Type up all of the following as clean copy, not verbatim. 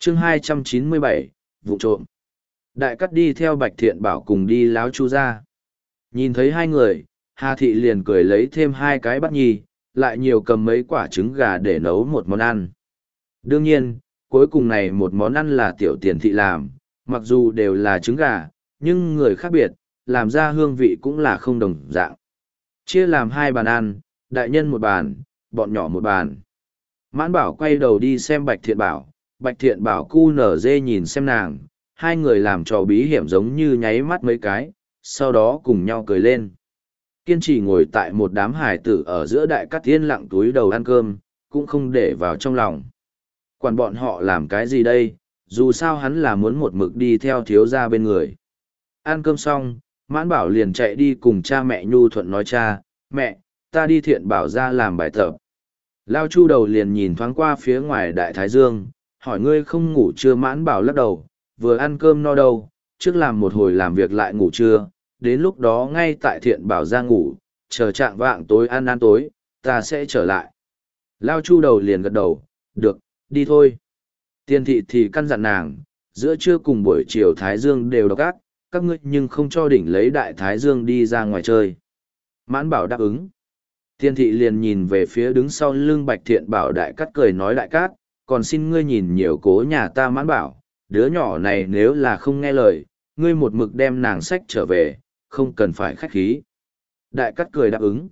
chương 297, vụ trộm. Đại cắt đi theo Bạch Thiện Bảo cùng đi láo chu ra. Nhìn thấy hai người, Hà Thị liền cười lấy thêm hai cái bát nhi, lại nhiều cầm mấy quả trứng gà để nấu một món ăn. Đương nhiên, cuối cùng này một món ăn là Tiểu Tiền Thị làm, mặc dù đều là trứng gà, nhưng người khác biệt, làm ra hương vị cũng là không đồng dạng. Chia làm hai bàn ăn, đại nhân một bàn, bọn nhỏ một bàn. Mãn Bảo quay đầu đi xem Bạch Thiện Bảo, Bạch Thiện Bảo cu nở dê nhìn xem nàng, hai người làm trò bí hiểm giống như nháy mắt mấy cái, sau đó cùng nhau cười lên. Kiên trì ngồi tại một đám hài tử ở giữa đại cắt yên lặng túi đầu ăn cơm, cũng không để vào trong lòng. Quản bọn họ làm cái gì đây, dù sao hắn là muốn một mực đi theo thiếu gia bên người. Ăn cơm xong, Mãn Bảo liền chạy đi cùng cha mẹ nhu thuận nói cha, mẹ, ta đi Thiện Bảo ra làm bài tập. Lao Chu đầu liền nhìn thoáng qua phía ngoài Đại Thái Dương, hỏi ngươi không ngủ chưa? Mãn Bảo lắc đầu, vừa ăn cơm no đâu, trước làm một hồi làm việc lại ngủ trưa, đến lúc đó ngay tại Thiện Bảo ra ngủ, chờ trạng vạng tối ăn tối, ta sẽ trở lại. Lao Chu đầu liền gật đầu, được, đi thôi. Tiên thị thì căn dặn nàng, giữa trưa cùng buổi chiều Thái Dương đều độc ác, các ngươi nhưng không cho đỉnh lấy Đại Thái Dương đi ra ngoài chơi. Mãn Bảo đáp ứng. Tiên thị liền nhìn về phía đứng sau lưng Bạch Thiện Bảo. Đại Cát cười nói, Đại Cát, còn xin ngươi nhìn nhiều cố nhà ta. Mãn Bảo, đứa nhỏ này nếu là không nghe lời, ngươi một mực đem nàng sách trở về, không cần phải khách khí. Đại Cát cười đáp ứng.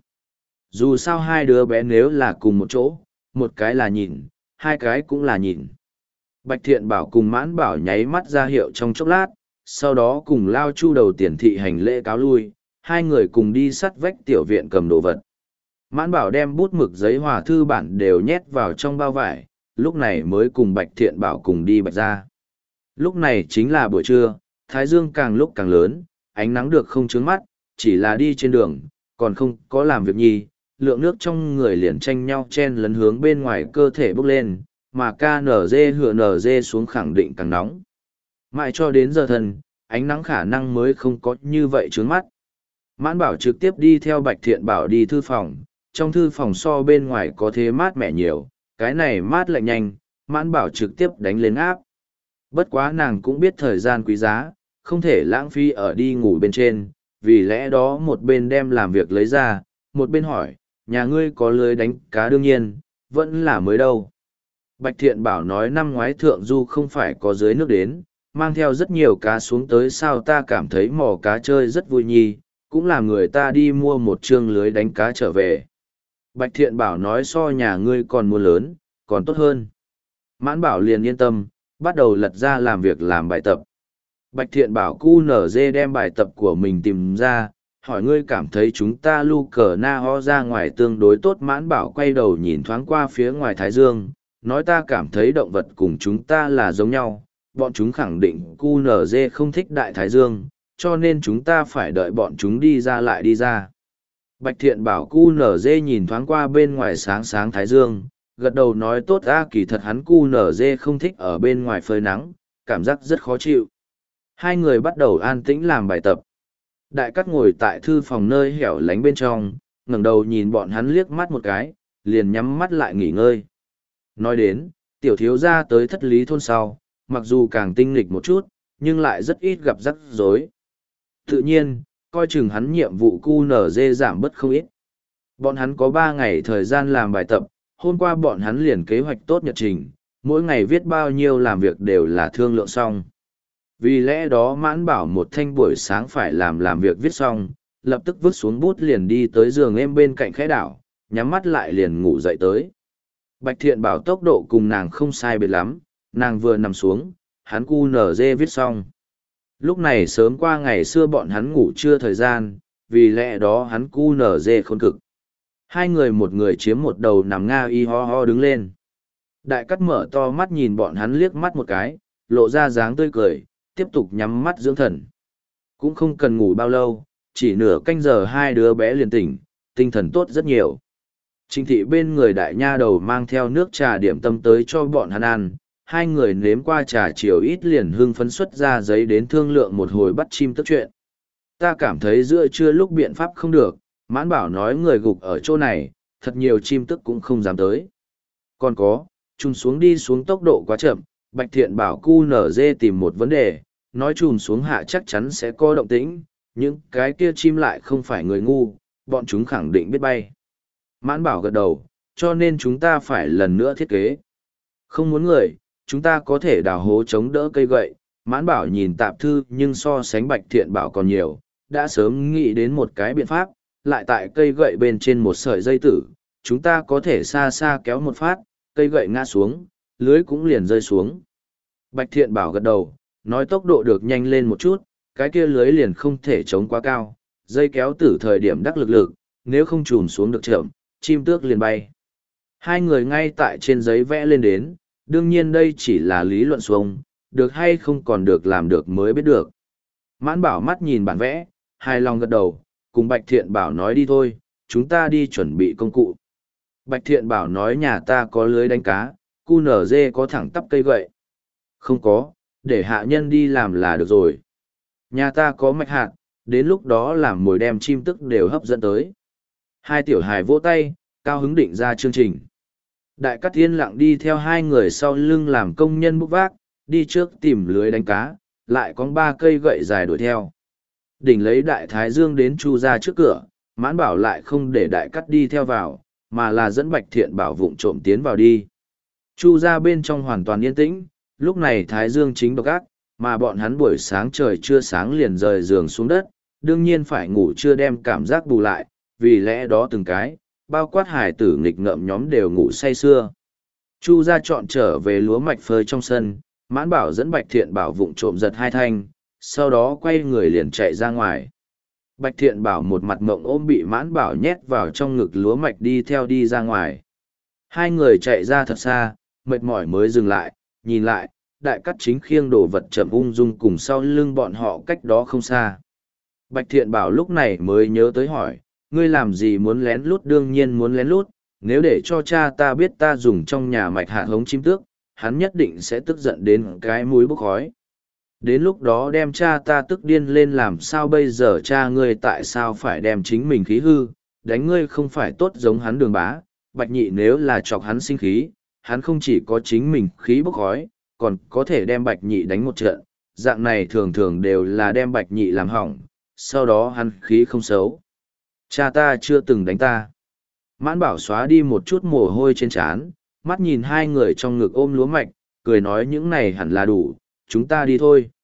Dù sao hai đứa bé nếu là cùng một chỗ, một cái là nhìn, hai cái cũng là nhìn. Bạch Thiện Bảo cùng Mãn Bảo nháy mắt ra hiệu trong chốc lát, sau đó cùng Lao Chu đầu Tiền thị hành lễ cáo lui, hai người cùng đi sắt vách tiểu viện cầm đồ vật. Mãn Bảo đem bút mực giấy hòa thư bản đều nhét vào trong bao vải, lúc này mới cùng Bạch Thiện Bảo cùng đi Bạch ra. Lúc này chính là buổi trưa, Thái Dương càng lúc càng lớn, ánh nắng được không chướng mắt, chỉ là đi trên đường, còn không có làm việc nhi, lượng nước trong người liền tranh nhau chen lấn hướng bên ngoài cơ thể bốc lên, mà KNG hựa NG xuống khẳng định càng nóng. Mãi cho đến giờ thần, ánh nắng khả năng mới không có như vậy chướng mắt. Mãn Bảo trực tiếp đi theo Bạch Thiện Bảo đi thư phòng, trong thư phòng so bên ngoài có thế mát mẻ nhiều, cái này mát lạnh nhanh, Mãn Bảo trực tiếp đánh lên áp. Bất quá nàng cũng biết thời gian quý giá, không thể lãng phí ở đi ngủ bên trên, vì lẽ đó một bên đem làm việc lấy ra, một bên hỏi, nhà ngươi có lưới đánh cá? Đương nhiên, vẫn là mới đâu. Bạch Thiện Bảo nói năm ngoái thượng du không phải có dưới nước đến, mang theo rất nhiều cá xuống tới, sao ta cảm thấy mò cá chơi rất vui nhi, cũng là người ta đi mua một chương lưới đánh cá trở về. Bạch Thiện Bảo nói so nhà ngươi còn mua lớn, còn tốt hơn. Mãn Bảo liền yên tâm, bắt đầu lật ra làm việc làm bài tập. Bạch Thiện Bảo cu nở dê đem bài tập của mình tìm ra, hỏi ngươi cảm thấy chúng ta lu cờ na ho ra ngoài tương đối tốt? Mãn Bảo quay đầu nhìn thoáng qua phía ngoài Thái Dương, nói ta cảm thấy động vật cùng chúng ta là giống nhau, bọn chúng khẳng định cu nở dê không thích Đại Thái Dương, cho nên chúng ta phải đợi bọn chúng đi ra lại đi ra. Bạch Thiện Bảo cu nở dê nhìn thoáng qua bên ngoài sáng sáng Thái Dương, gật đầu nói tốt a, kỳ thật hắn cu nở dê không thích ở bên ngoài phơi nắng, cảm giác rất khó chịu. Hai người bắt đầu an tĩnh làm bài tập. Đại Cát ngồi tại thư phòng nơi hẻo lánh bên trong, ngẩng đầu nhìn bọn hắn liếc mắt một cái, liền nhắm mắt lại nghỉ ngơi. Nói đến, tiểu thiếu gia tới Thất Lý thôn sau, mặc dù càng tinh nghịch một chút, nhưng lại rất ít gặp rắc rối. Tự nhiên, coi chừng hắn nhiệm vụ cu nở dê giảm bớt không ít. Bọn hắn có 3 ngày thời gian làm bài tập, hôm qua bọn hắn liền kế hoạch tốt nhật trình, mỗi ngày viết bao nhiêu làm việc đều là thương lượng xong. Vì lẽ đó Mãn Bảo một thanh buổi sáng phải làm việc viết xong, lập tức vứt xuống bút liền đi tới giường em bên cạnh khẽ đảo, nhắm mắt lại liền ngủ dậy tới. Bạch Thiện Bảo tốc độ cùng nàng không sai biệt lắm, nàng vừa nằm xuống, hắn cu nở dê viết xong. Lúc này sớm qua ngày xưa bọn hắn ngủ trưa thời gian, vì lẽ đó hắn cu nở dê khôn cực. Hai người một người chiếm một đầu nằm nga y ho ho đứng lên. Đại Cát mở to mắt nhìn bọn hắn liếc mắt một cái, lộ ra dáng tươi cười, tiếp tục nhắm mắt dưỡng thần. Cũng không cần ngủ bao lâu, chỉ nửa canh giờ hai đứa bé liền tỉnh, tinh thần tốt rất nhiều. Trinh thị bên người đại nha đầu mang theo nước trà điểm tâm tới cho bọn hắn ăn, hai người nếm qua trà chiều ít liền hưng phấn xuất ra giấy đến thương lượng một hồi bắt chim tức chuyện. Ta cảm thấy giữa trưa lúc biện pháp không được, Mãn Bảo nói người gục ở chỗ này, thật nhiều chim tức cũng không dám tới. Còn có, chung xuống đi xuống tốc độ quá chậm, Bạch Thiện bảo QNZ tìm một vấn đề, nói chùm xuống hạ chắc chắn sẽ có động tĩnh, những cái kia chim lại không phải người ngu, bọn chúng khẳng định biết bay. Mãn bảo gật đầu, cho nên chúng ta phải lần nữa thiết kế. Không muốn người, chúng ta có thể đào hố chống đỡ cây gậy. Mãn bảo nhìn tạp thư nhưng so sánh Bạch Thiện bảo còn nhiều, đã sớm nghĩ đến một cái biện pháp, lại tại cây gậy bên trên một sợi dây tử, chúng ta có thể xa xa kéo một phát, cây gậy ngã xuống, lưới cũng liền rơi xuống. Bạch Thiện bảo gật đầu, nói tốc độ được nhanh lên một chút, cái kia lưới liền không thể chống quá cao, dây kéo tử thời điểm đắc lực, nếu không trùm xuống được chậm, chim tước liền bay. Hai người ngay tại trên giấy vẽ lên đến, đương nhiên đây chỉ là lý luận xuông, được hay không còn được làm được mới biết được. Mãn bảo mắt nhìn bản vẽ, hài lòng gật đầu, cùng Bạch Thiện bảo nói đi thôi, chúng ta đi chuẩn bị công cụ. Bạch Thiện bảo nói nhà ta có lưới đánh cá, QNZ có thẳng tắp cây gậy. Không có, để hạ nhân đi làm là được rồi. Nhà ta có mạch hạt, đến lúc đó làm mồi đem chim tức đều hấp dẫn tới. Hai tiểu hài vỗ tay, cao hứng định ra chương trình. Đại Cát Thiên lặng đi theo hai người sau lưng làm công nhân bốc vác, đi trước tìm lưới đánh cá, lại có 3 cây gậy dài đuổi theo. Đỉnh lấy Đại Thái Dương đến Chu ra trước cửa, Mãn bảo lại không để Đại Cát đi theo vào, mà là dẫn Bạch Thiện bảo vụng trộm tiến vào đi. Chu ra bên trong hoàn toàn yên tĩnh, lúc này Thái Dương chính độc ác, mà bọn hắn buổi sáng trời chưa sáng liền rời giường xuống đất, đương nhiên phải ngủ chưa đem cảm giác bù lại, vì lẽ đó từng cái, bao quát hải tử nghịch ngợm nhóm đều ngủ say sưa. Chu ra chọn trở về lúa mạch phơi trong sân, Mãn bảo dẫn Bạch Thiện bảo vụng trộm giật 2 thanh, sau đó quay người liền chạy ra ngoài. Bạch Thiện bảo một mặt mộng ôm bị Mãn bảo nhét vào trong ngực lúa mạch đi theo đi ra ngoài. Hai người chạy ra thật xa, mệt mỏi mới dừng lại, nhìn lại, Đại Cát chính khiêng đồ vật chậm ung dung cùng sau lưng bọn họ cách đó không xa. Bạch Thiện bảo lúc này mới nhớ tới hỏi, ngươi làm gì muốn lén lút, đương nhiên muốn lén lút, nếu để cho cha ta biết ta dùng trong nhà mạch hạt hống chim tước, hắn nhất định sẽ tức giận đến cái mũi bốc khói. Đến lúc đó đem cha ta tức điên lên, làm sao bây giờ, cha ngươi tại sao phải đem chính mình khí hư, đánh ngươi không phải tốt giống hắn Đường Bá. Bạch Nhị nếu là chọc hắn sinh khí, hắn không chỉ có chính mình khí bốc khói, còn có thể đem Bạch Nhị đánh một trận, dạng này thường thường đều là đem Bạch Nhị làm hỏng, sau đó hắn khí không xấu. Cha ta chưa từng đánh ta. Mãn bảo xóa đi một chút mồ hôi trên trán, mắt nhìn hai người trong ngực ôm lúa mạch, cười nói những này hẳn là đủ, chúng ta đi thôi.